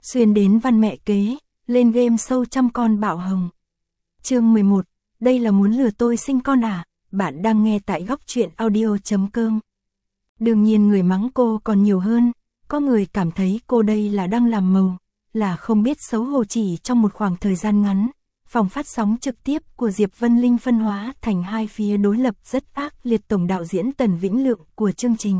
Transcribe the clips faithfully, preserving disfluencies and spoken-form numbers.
xuyên đến văn mẹ kế, lên game show trăm con bạo hồng. Chương mười một, đây là muốn lừa tôi sinh con à? Bạn đang nghe tại góc truyện audio.com. Đương nhiên người mắng cô còn nhiều hơn, có người cảm thấy cô đây là đang làm màu, là không biết xấu hổ. Chỉ trong một khoảng thời gian ngắn, phòng phát sóng trực tiếp của Diệp Vân Linh phân hóa thành hai phía đối lập rất ác liệt. Tổng đạo diễn Tần Vĩnh Lượng của chương trình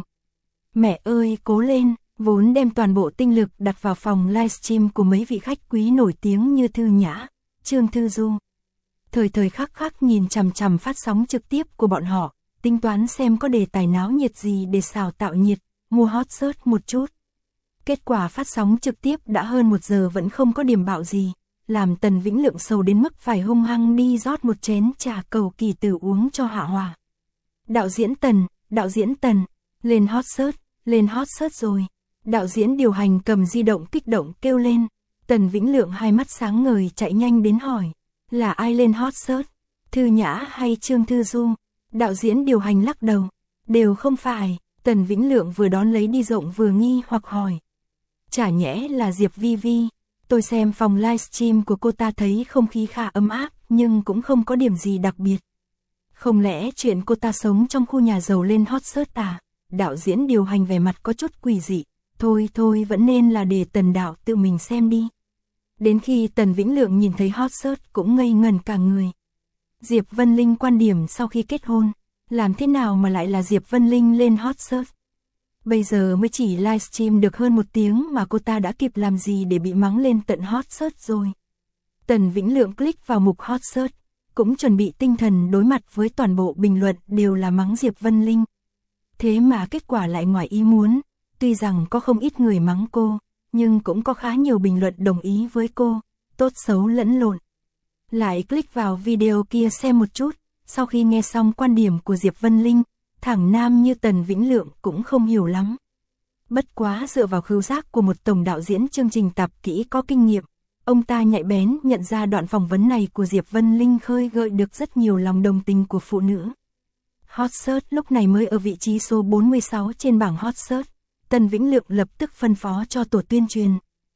Mẹ ơi cố lên, vốn đem toàn bộ tinh lực đặt vào phòng livestream của mấy vị khách quý nổi tiếng như Thư Nhã, Trương Thư Du. Thời thời khắc khắc nhìn chằm chằm phát sóng trực tiếp của bọn họ, tính toán xem có đề tài náo nhiệt gì để xào tạo nhiệt, mua hot search một chút. Kết quả phát sóng trực tiếp đã hơn một giờ vẫn không có điểm bạo gì, làm Tần Vĩnh Lượng sầu đến mức phải hung hăng đi rót một chén trà cầu kỳ tử uống cho hạ hòa. Đạo diễn Tần, đạo diễn Tần, lên hot search, lên hot search rồi. Đạo diễn điều hành cầm di động kích động kêu lên. Tần Vĩnh Lượng hai mắt sáng ngời chạy nhanh đến hỏi, là ai lên hot search? Thư Nhã hay Trương Thư Du? Đạo diễn điều hành lắc đầu, đều không phải. Tần Vĩnh Lượng vừa đón lấy đi rộng vừa nghi hoặc hỏi, chả nhẽ là Diệp Vi Vi? Tôi xem phòng livestream của cô ta thấy không khí khá ấm áp, nhưng cũng không có điểm gì đặc biệt. Không lẽ chuyện cô ta sống trong khu nhà giàu lên hot search à? Đạo diễn điều hành vẻ mặt có chút quỷ dị, thôi thôi vẫn nên là để Tần đạo tự mình xem đi. Đến khi Tần Vĩnh Lượng nhìn thấy hot search cũng ngây ngẩn cả người. Diệp Vân Linh quan điểm sau khi kết hôn, làm thế nào mà lại là Diệp Vân Linh lên hot search? Bây giờ mới chỉ livestream được hơn một tiếng mà cô ta đã kịp làm gì để bị mắng lên tận hot search rồi. Tần Vĩnh Lượng click vào mục hot search, cũng chuẩn bị tinh thần đối mặt với toàn bộ bình luận đều là mắng Diệp Vân Linh. Thế mà kết quả lại ngoài ý muốn, tuy rằng có không ít người mắng cô, nhưng cũng có khá nhiều bình luận đồng ý với cô, tốt xấu lẫn lộn. Lại click vào video kia xem một chút, sau khi nghe xong quan điểm của Diệp Vân Linh, thẳng nam như Tần Vĩnh Lượng cũng không hiểu lắm. Bất quá dựa vào khứu giác của một tổng đạo diễn chương trình tạp kỹ có kinh nghiệm, ông ta nhạy bén nhận ra đoạn phỏng vấn này của Diệp Vân Linh khơi gợi được rất nhiều lòng đồng tình của phụ nữ. Hot search lúc này mới ở vị trí số bốn mươi sáu trên bảng hot search. Tần Vĩnh Lượng lập tức phân phó cho tổ tuyên truyền,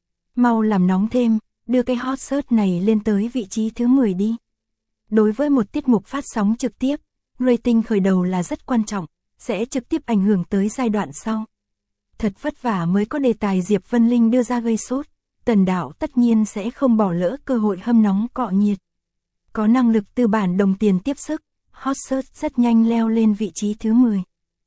mau làm nóng thêm, đưa cái hot search này lên tới vị trí thứ mười đi. Đối với một tiết mục phát sóng trực tiếp, rating khởi đầu là rất quan trọng, sẽ trực tiếp ảnh hưởng tới giai đoạn sau. Thật vất vả mới có đề tài Diệp Vân Linh đưa ra gây sốt, Tần đạo tất nhiên sẽ không bỏ lỡ cơ hội hâm nóng cọ nhiệt. Có năng lực tư bản đồng tiền tiếp sức, hot search rất nhanh leo lên vị trí thứ mười.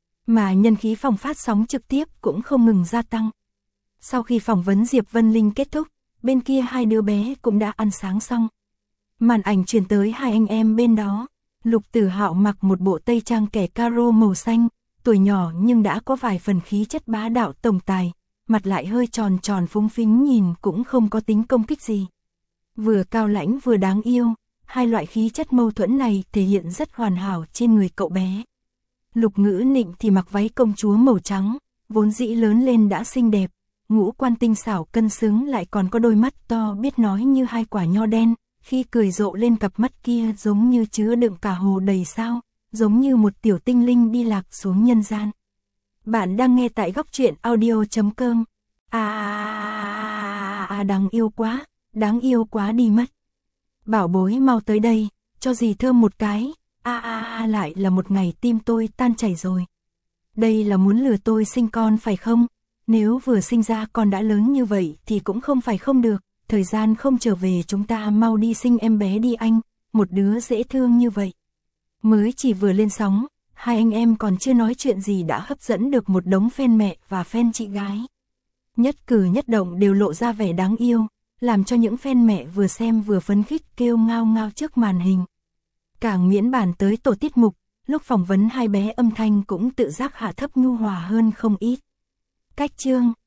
Mà nhân khí phòng phát sóng trực tiếp cũng không ngừng gia tăng. Sau khi phỏng vấn Diệp Vân Linh kết thúc, bên kia hai đứa bé cũng đã ăn sáng xong. Màn ảnh truyền tới hai anh em bên đó. Lục Tử Hạo mặc một bộ tây trang kẻ caro màu xanh, tuổi nhỏ nhưng đã có vài phần khí chất bá đạo tổng tài, mặt lại hơi tròn tròn phúng phính nhìn cũng không có tính công kích gì. Vừa cao lãnh vừa đáng yêu, hai loại khí chất mâu thuẫn này thể hiện rất hoàn hảo trên người cậu bé. Lục Ngữ Nịnh thì mặc váy công chúa màu trắng, vốn dĩ lớn lên đã xinh đẹp, ngũ quan tinh xảo cân xứng lại còn có đôi mắt to biết nói như hai quả nho đen, khi cười rộ lên cặp mắt kia giống như chứa đựng cả hồ đầy sao, giống như một tiểu tinh linh đi lạc xuống nhân gian. Bạn đang nghe tại góc truyện audio.com. À, à, à đáng yêu quá, đáng yêu quá đi mất. Bảo bối mau tới đây, cho dì thơm một cái. A a a lại là một ngày tim tôi tan chảy rồi. Đây là muốn lừa tôi sinh con phải không? Nếu vừa sinh ra con đã lớn như vậy thì cũng không phải không được. Thời gian không trở về chúng ta mau đi sinh em bé đi anh. Một đứa dễ thương như vậy. Mới chỉ vừa lên sóng, hai anh em còn chưa nói chuyện gì đã hấp dẫn được một đống fan mẹ và fan chị gái. Nhất cử nhất động đều lộ ra vẻ đáng yêu, làm cho những fan mẹ vừa xem vừa phấn khích kêu ngao ngao trước màn hình. Càng miễn bàn tới tổ tiết mục, lúc phỏng vấn hai bé âm thanh cũng tự giác hạ thấp nhu hòa hơn không ít. Cách chương,